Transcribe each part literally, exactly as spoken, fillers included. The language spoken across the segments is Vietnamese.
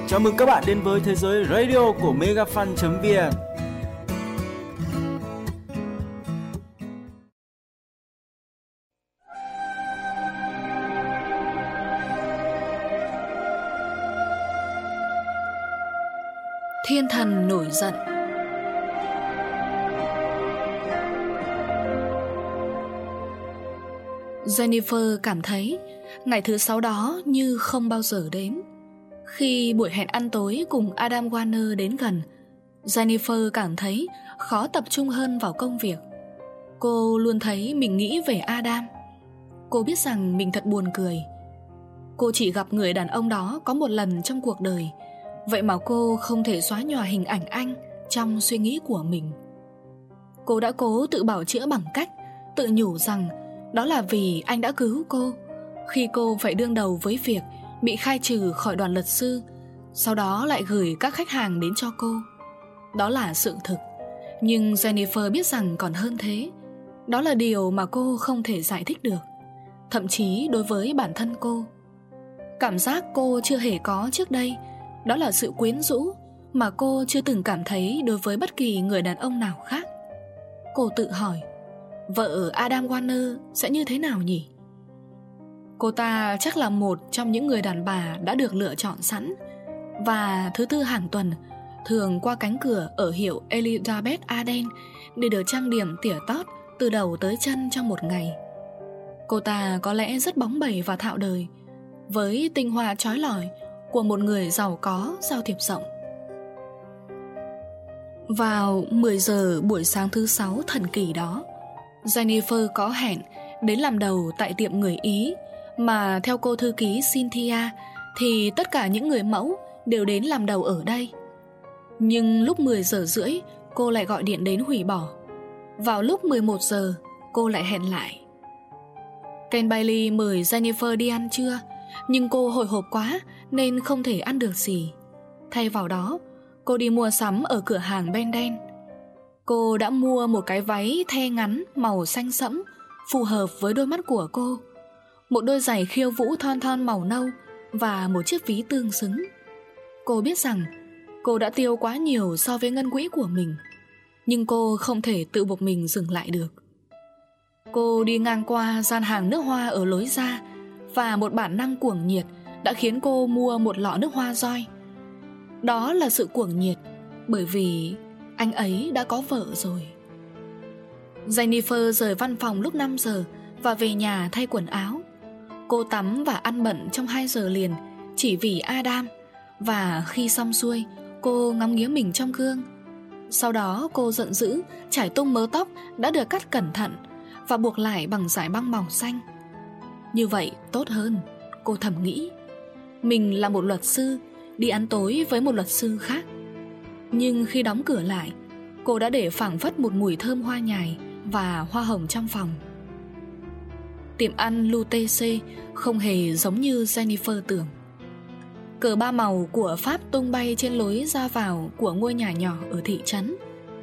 Chào mừng các bạn đến với thế giới radio của megafan chấm vn. Thiên thần nổi giận. Jennifer cảm thấy ngày thứ sáu đó như không bao giờ đến. Khi buổi hẹn ăn tối cùng Adam Warner đến gần, Jennifer cảm thấy khó tập trung hơn vào công việc. Cô luôn thấy mình nghĩ về Adam. Cô biết rằng mình thật buồn cười. Cô chỉ gặp người đàn ông đó có một lần trong cuộc đời, vậy mà cô không thể xóa nhòa hình ảnh anh trong suy nghĩ của mình. Cô đã cố tự bảo chữa bằng cách tự nhủ rằng đó là vì anh đã cứu cô khi cô phải đương đầu với việc bị khai trừ khỏi đoàn luật sư, sau đó lại gửi các khách hàng đến cho cô. Đó là sự thực. Nhưng Jennifer biết rằng còn hơn thế. Đó là điều mà cô không thể giải thích được, thậm chí đối với bản thân cô. Cảm giác cô chưa hề có trước đây, đó là sự quyến rũ mà cô chưa từng cảm thấy đối với bất kỳ người đàn ông nào khác. Cô tự hỏi, vợ Adam Warner sẽ như thế nào nhỉ? Cô ta chắc là một trong những người đàn bà đã được lựa chọn sẵn, và thứ tư hàng tuần thường qua cánh cửa ở hiệu Elizabeth Arden để được trang điểm tỉa tót từ đầu tới chân trong một ngày. Cô ta có lẽ rất bóng bẩy và thạo đời, với tinh hoa chói lọi của một người giàu có giao thiệp rộng. Vào mười giờ buổi sáng thứ sáu thần kỳ đó, Jennifer có hẹn đến làm đầu tại tiệm người Ý, mà theo cô thư ký Cynthia thì tất cả những người mẫu đều đến làm đầu ở đây. Nhưng lúc mười giờ rưỡi cô lại gọi điện đến hủy bỏ. Vào lúc mười một giờ cô lại hẹn lại. Ken Bailey mời Jennifer đi ăn trưa, nhưng cô hồi hộp quá nên không thể ăn được gì. Thay vào đó, cô đi mua sắm ở cửa hàng Benden. Cô đã mua một cái váy the ngắn màu xanh sẫm phù hợp với đôi mắt của cô, một đôi giày khiêu vũ thon thon màu nâu và một chiếc ví tương xứng. Cô biết rằng cô đã tiêu quá nhiều so với ngân quỹ của mình, nhưng cô không thể tự buộc mình dừng lại được. Cô đi ngang qua gian hàng nước hoa ở lối ra, và một bản năng cuồng nhiệt đã khiến cô mua một lọ nước hoa roi. Đó là sự cuồng nhiệt bởi vì anh ấy đã có vợ rồi. Jennifer rời văn phòng lúc năm giờ và về nhà thay quần áo. Cô tắm và ăn bận trong hai giờ liền chỉ vì Adam, và khi xong xuôi cô ngắm nghía mình trong gương. Sau đó cô giận dữ chải tung mớ tóc đã được cắt cẩn thận và buộc lại bằng dải băng màu xanh. Như vậy tốt hơn, cô thầm nghĩ. Mình là một luật sư, đi ăn tối với một luật sư khác. Nhưng khi đóng cửa lại, cô đã để phảng phất một mùi thơm hoa nhài và hoa hồng trong phòng. Tiệm ăn Lutece không hề giống như Jennifer tưởng. Cờ ba màu của Pháp tung bay trên lối ra vào của ngôi nhà nhỏ ở thị trấn.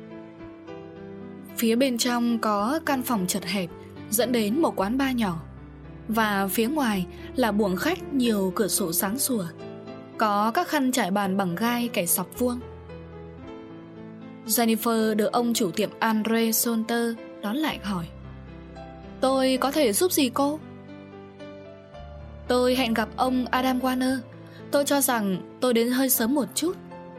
Phía bên trong có căn phòng chật hẹp dẫn đến một quán bar nhỏ, và phía ngoài là buồng khách nhiều cửa sổ sáng sủa, có các khăn trải bàn bằng gai kẻ sọc vuông. Jennifer được ông chủ tiệm Andre Solter đón lại hỏi, tôi có thể giúp gì cô? Tôi hẹn gặp ông Adam Warner. Tôi cho rằng tôi đến hơi sớm một chút.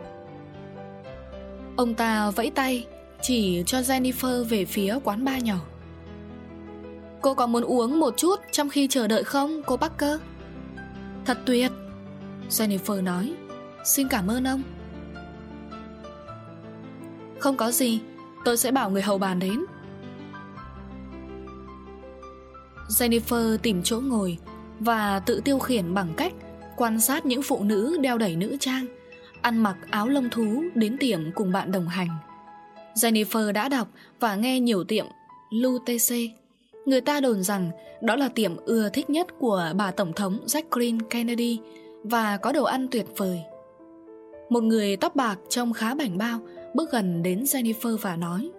Ông ta vẫy tay chỉ cho Jennifer về phía quán bar nhỏ. Cô có muốn uống một chút trong khi chờ đợi không, cô Parker? Thật tuyệt, Jennifer nói. Xin cảm ơn ông. Không có gì, tôi sẽ bảo người hầu bàn đến. Jennifer tìm chỗ ngồi và tự tiêu khiển bằng cách quan sát những phụ nữ đeo đẩy nữ trang, ăn mặc áo lông thú đến tiệm cùng bạn đồng hành. Jennifer đã đọc và nghe nhiều tiệm Lutece. Người ta đồn rằng đó là tiệm ưa thích nhất của bà Tổng thống Jacqueline Kennedy và có đồ ăn tuyệt vời. Một người tóc bạc trông khá bảnh bao bước gần đến Jennifer và nói,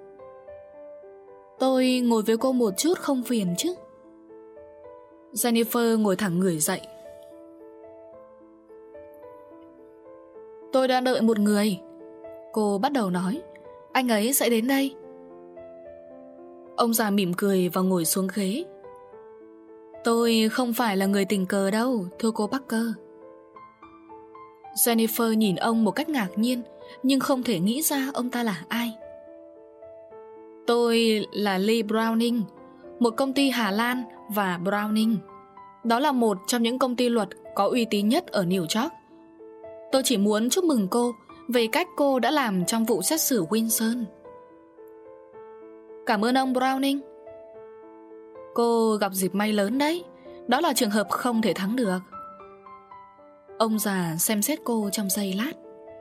tôi ngồi với cô một chút không phiền chứ? Jennifer ngồi thẳng người dậy. Tôi đang đợi một người. Cô bắt đầu nói. Anh ấy sẽ đến đây. Ông già mỉm cười và ngồi xuống ghế. Tôi không phải là người tình cờ đâu, thưa cô Parker. Jennifer nhìn ông một cách ngạc nhiên, nhưng không thể nghĩ ra ông ta là ai. Tôi là Lee Browning, một công ty Hà Lan và Browning. Đó là một trong những công ty luật có uy tín nhất ở New York. Tôi chỉ muốn chúc mừng cô về cách cô đã làm trong vụ xét xử Wilson. Cảm ơn ông Browning. Cô gặp dịp may lớn đấy. Đó là trường hợp không thể thắng được. Ông già xem xét cô trong giây lát.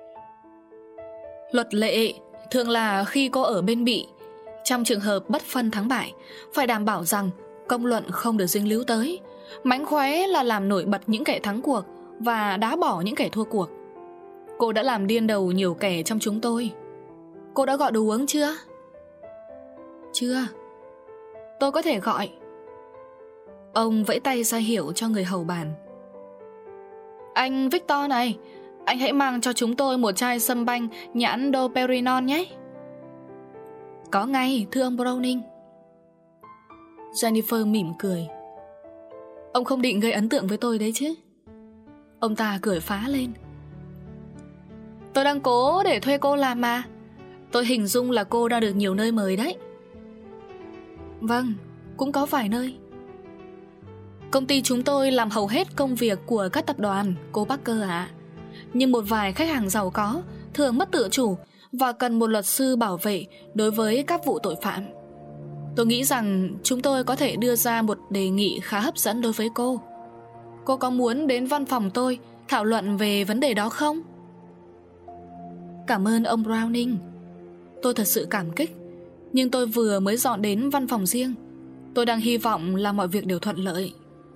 Luật lệ thường là khi cô ở bên bị, trong trường hợp bất phân thắng bại, phải đảm bảo rằng công luận không được dính líu tới. Mánh khóe là làm nổi bật những kẻ thắng cuộc và đá bỏ những kẻ thua cuộc. Cô đã làm điên đầu nhiều kẻ trong chúng tôi. Cô đã gọi đồ uống chưa? Chưa. Tôi có thể gọi. Ông vẫy tay ra hiệu cho người hầu bàn. Anh Victor này, anh hãy mang cho chúng tôi một chai sâm banh nhãn Dom Perignon nhé. Có ngay, thưa ông Browning. Jennifer mỉm cười. Ông không định gây ấn tượng với tôi đấy chứ? Ông ta cười phá lên. Tôi đang cố để thuê cô làm mà. Tôi hình dung là cô đang được nhiều nơi mời đấy. Vâng, cũng có vài nơi. Công ty chúng tôi làm hầu hết công việc của các tập đoàn, cô Parker ạ. À. Nhưng một vài khách hàng giàu có thường mất tự chủ và cần một luật sư bảo vệ đối với các vụ tội phạm. Tôi nghĩ rằng chúng tôi có thể đưa ra một đề nghị khá hấp dẫn đối với cô. Cô có muốn đến văn phòng tôi thảo luận về vấn đề đó không? Cảm ơn ông Browning. Tôi thật sự cảm kích. Nhưng tôi vừa mới dọn đến văn phòng riêng. Tôi đang hy vọng là mọi việc đều thuận lợi.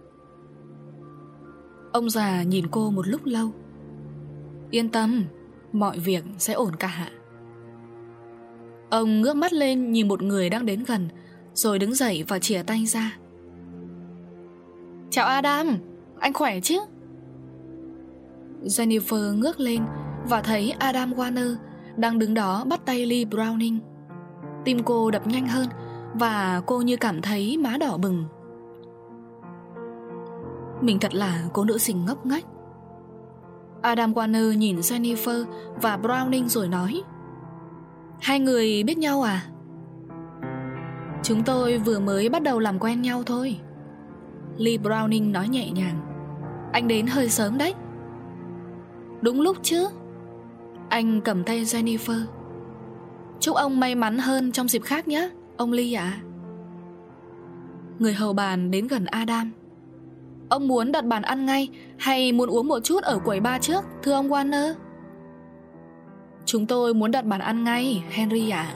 Ông già nhìn cô một lúc lâu. Yên tâm, mọi việc sẽ ổn cả. Ông ngước mắt lên nhìn một người đang đến gần, rồi đứng dậy và chìa tay ra. Chào Adam, anh khỏe chứ? Jennifer ngước lên và thấy Adam Warner đang đứng đó bắt tay Lee Browning. Tim cô đập nhanh hơn và cô như cảm thấy má đỏ bừng. Mình thật là cô nữ sinh ngốc nghếch. Adam Warner nhìn Jennifer và Browning rồi nói. Hai người biết nhau à? Chúng tôi vừa mới bắt đầu làm quen nhau thôi. Lee Browning nói nhẹ nhàng. Anh đến hơi sớm đấy. Đúng lúc chứ. Anh cầm tay Jennifer. Chúc ông may mắn hơn trong dịp khác nhé, ông Lee ạ. Người hầu bàn đến gần Adam. Ông muốn đặt bàn ăn ngay hay muốn uống một chút ở quầy bar trước, thưa ông Warner? Chúng tôi muốn đặt bàn ăn ngay, Henry ạ.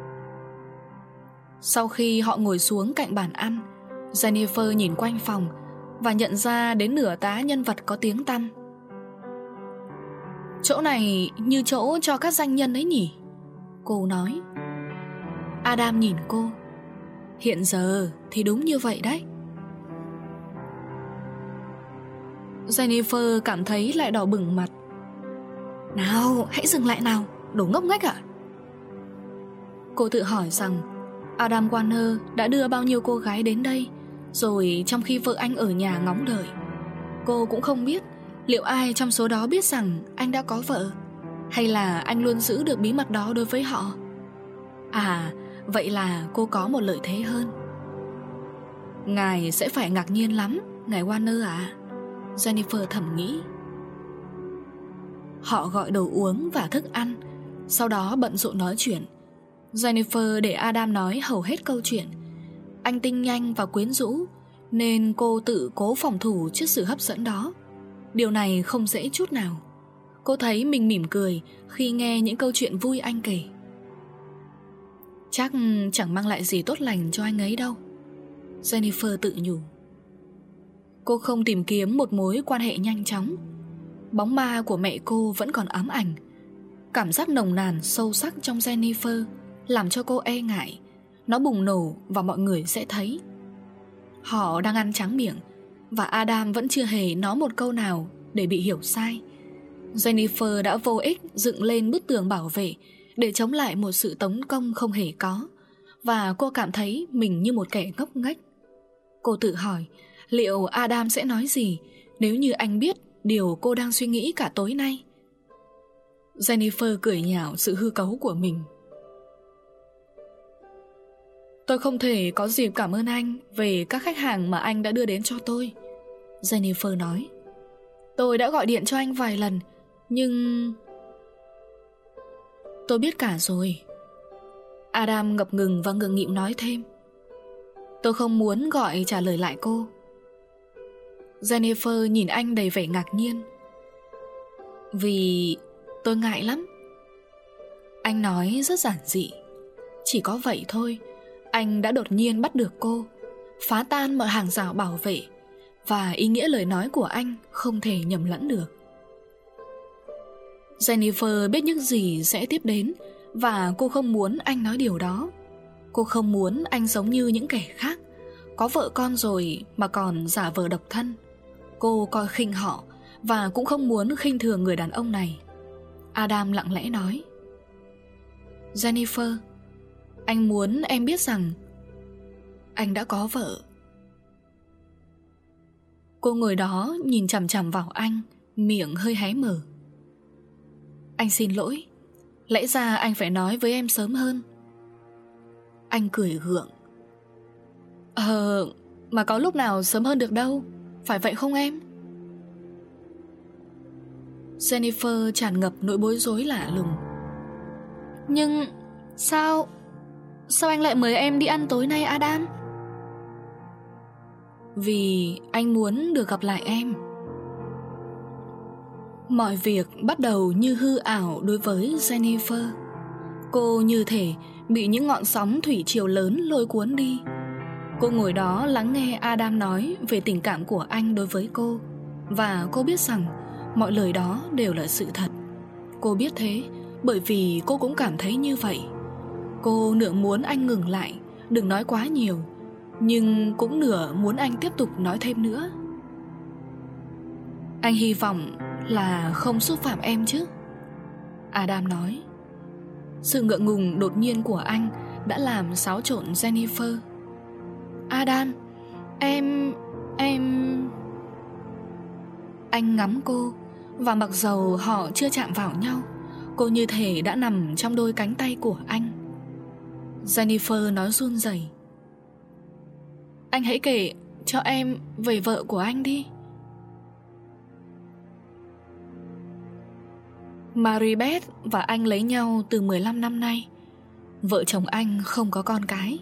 Sau khi họ ngồi xuống cạnh bàn ăn, Jennifer nhìn quanh phòng và nhận ra đến nửa tá nhân vật có tiếng tăm. Chỗ này như chỗ cho các danh nhân ấy nhỉ? Cô nói. Adam nhìn cô. Hiện giờ thì đúng như vậy đấy. Jennifer cảm thấy lại đỏ bừng mặt. Nào, hãy dừng lại nào, đồ ngốc nghếch ạ. Cô tự hỏi rằng Adam Warner đã đưa bao nhiêu cô gái đến đây, rồi trong khi vợ anh ở nhà ngóng đợi. Cô cũng không biết liệu ai trong số đó biết rằng anh đã có vợ, hay là anh luôn giữ được bí mật đó đối với họ. À, vậy là cô có một lợi thế hơn. Ngài sẽ phải ngạc nhiên lắm, ngài Warner ạ, Jennifer thầm nghĩ. Họ gọi đồ uống và thức ăn, sau đó bận rộn nói chuyện. Jennifer để Adam nói hầu hết câu chuyện. Anh tinh nhanh và quyến rũ, nên cô tự cố phòng thủ trước sự hấp dẫn đó. Điều này không dễ chút nào. Cô thấy mình mỉm cười khi nghe những câu chuyện vui anh kể. Chắc chẳng mang lại gì tốt lành cho anh ấy đâu, Jennifer tự nhủ. Cô không tìm kiếm một mối quan hệ nhanh chóng. Bóng ma của mẹ cô vẫn còn ám ảnh. Cảm giác nồng nàn sâu sắc trong Jennifer làm cho cô e ngại nó bùng nổ và mọi người sẽ thấy. Họ đang ăn trắng miệng, và Adam vẫn chưa hề nói một câu nào để bị hiểu sai. Jennifer đã vô ích dựng lên bức tường bảo vệ để chống lại một sự tấn công không hề có, và cô cảm thấy mình như một kẻ ngốc nghếch. Cô tự hỏi liệu Adam sẽ nói gì nếu như anh biết điều cô đang suy nghĩ cả tối nay. Jennifer cười nhạo sự hư cấu của mình. Tôi không thể có dịp cảm ơn anh về các khách hàng mà anh đã đưa đến cho tôi, Jennifer nói. Tôi đã gọi điện cho anh vài lần, nhưng... Tôi biết cả rồi. Adam ngập ngừng và ngượng nghịu nói thêm. Tôi không muốn gọi trả lời lại cô. Jennifer nhìn anh đầy vẻ ngạc nhiên. Vì tôi ngại lắm. Anh nói rất giản dị. Chỉ có vậy thôi, anh đã đột nhiên bắt được cô, phá tan mọi hàng rào bảo vệ, và ý nghĩa lời nói của anh không thể nhầm lẫn được. Jennifer biết những gì sẽ tiếp đến, và cô không muốn anh nói điều đó. Cô không muốn anh giống như những kẻ khác, có vợ con rồi mà còn giả vờ độc thân. Cô coi khinh họ, và cũng không muốn khinh thường người đàn ông này. Adam lặng lẽ nói. Jennifer, anh muốn em biết rằng anh đã có vợ. Cô ngồi đó nhìn chằm chằm vào anh, miệng hơi hé mở. Anh xin lỗi, lẽ ra anh phải nói với em sớm hơn. Anh cười gượng. Ờ, mà có lúc nào sớm hơn được đâu, phải vậy không em? Jennifer tràn ngập nỗi bối rối lạ lùng. Nhưng sao Sao anh lại mời em đi ăn tối nay, Adam? Vì anh muốn được gặp lại em. Mọi việc bắt đầu như hư ảo đối với Jennifer. Cô như thể bị những ngọn sóng thủy triều lớn lôi cuốn đi. Cô ngồi đó lắng nghe Adam nói về tình cảm của anh đối với cô, và cô biết rằng mọi lời đó đều là sự thật. Cô biết thế bởi vì cô cũng cảm thấy như vậy. Cô nửa muốn anh ngừng lại, đừng nói quá nhiều, nhưng cũng nửa muốn anh tiếp tục nói thêm nữa. Anh hy vọng là không xúc phạm em chứ, Adam nói. Sự ngượng ngùng đột nhiên của anh đã làm xáo trộn Jennifer. Adam, em... em... Anh ngắm cô, và mặc dầu họ chưa chạm vào nhau, cô như thể đã nằm trong đôi cánh tay của anh. Jennifer nói run rẩy. Anh hãy kể cho em về vợ của anh đi. Maribeth và anh lấy nhau từ mười lăm năm nay. Vợ chồng anh không có con cái.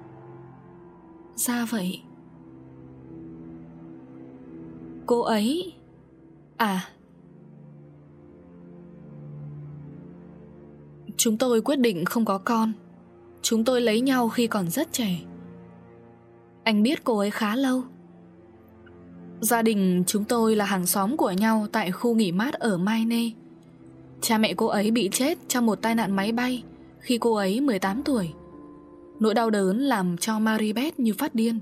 Ra vậy. Cô ấy... À, chúng tôi quyết định không có con. Chúng tôi lấy nhau khi còn rất trẻ. Anh biết cô ấy khá lâu. Gia đình chúng tôi là hàng xóm của nhau tại khu nghỉ mát ở Maine. Cha mẹ cô ấy bị chết trong một tai nạn máy bay khi cô ấy mười tám tuổi. Nỗi đau đớn làm cho Maribeth như phát điên.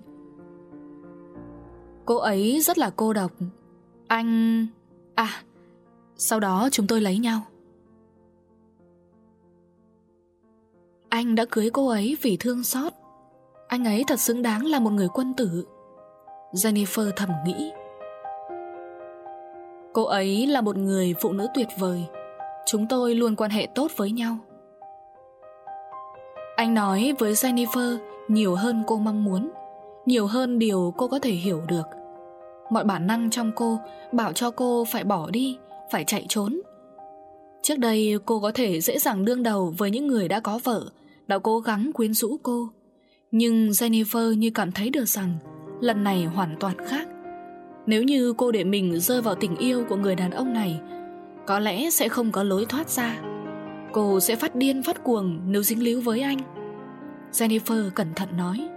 Cô ấy rất là cô độc. Anh... À, sau đó chúng tôi lấy nhau. Anh đã cưới cô ấy vì thương xót. Anh ấy thật xứng đáng là một người quân tử, Jennifer thầm nghĩ. Cô ấy là một người phụ nữ tuyệt vời. Chúng tôi luôn quan hệ tốt với nhau. Anh nói với Jennifer nhiều hơn cô mong muốn, nhiều hơn điều cô có thể hiểu được. Mọi bản năng trong cô bảo cho cô phải bỏ đi, phải chạy trốn. Trước đây cô có thể dễ dàng đương đầu với những người đã có vợ, đã cố gắng quyến rũ cô. Nhưng Jennifer như cảm thấy được rằng lần này hoàn toàn khác. Nếu như cô để mình rơi vào tình yêu của người đàn ông này, có lẽ sẽ không có lối thoát ra. Cô sẽ phát điên phát cuồng nếu dính líu với anh. Jennifer cẩn thận nói.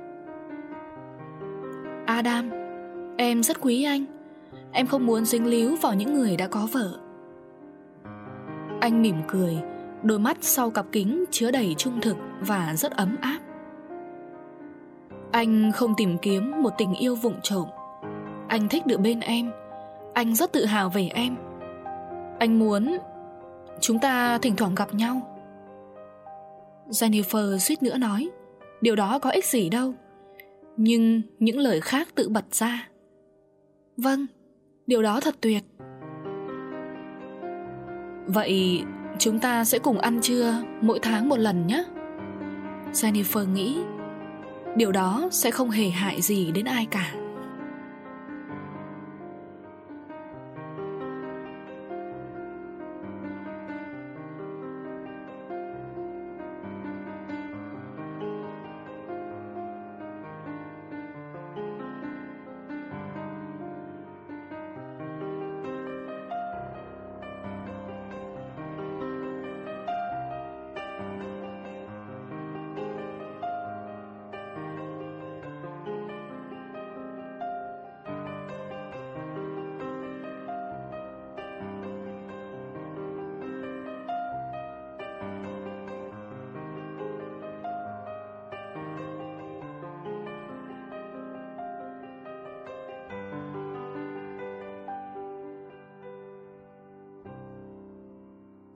Adam, em rất quý anh. Em không muốn dính líu vào những người đã có vợ. Anh mỉm cười, đôi mắt sau cặp kính chứa đầy trung thực và rất ấm áp. Anh không tìm kiếm một tình yêu vụng trộm. Anh thích được bên em. Anh rất tự hào về em. Anh muốn chúng ta thỉnh thoảng gặp nhau. Jennifer suýt nữa nói, điều đó có ích gì đâu. Nhưng những lời khác tự bật ra. Vâng, điều đó thật tuyệt. Vậy chúng ta sẽ cùng ăn trưa mỗi tháng một lần nhé. Jennifer nghĩ điều đó sẽ không hề hại gì đến ai cả.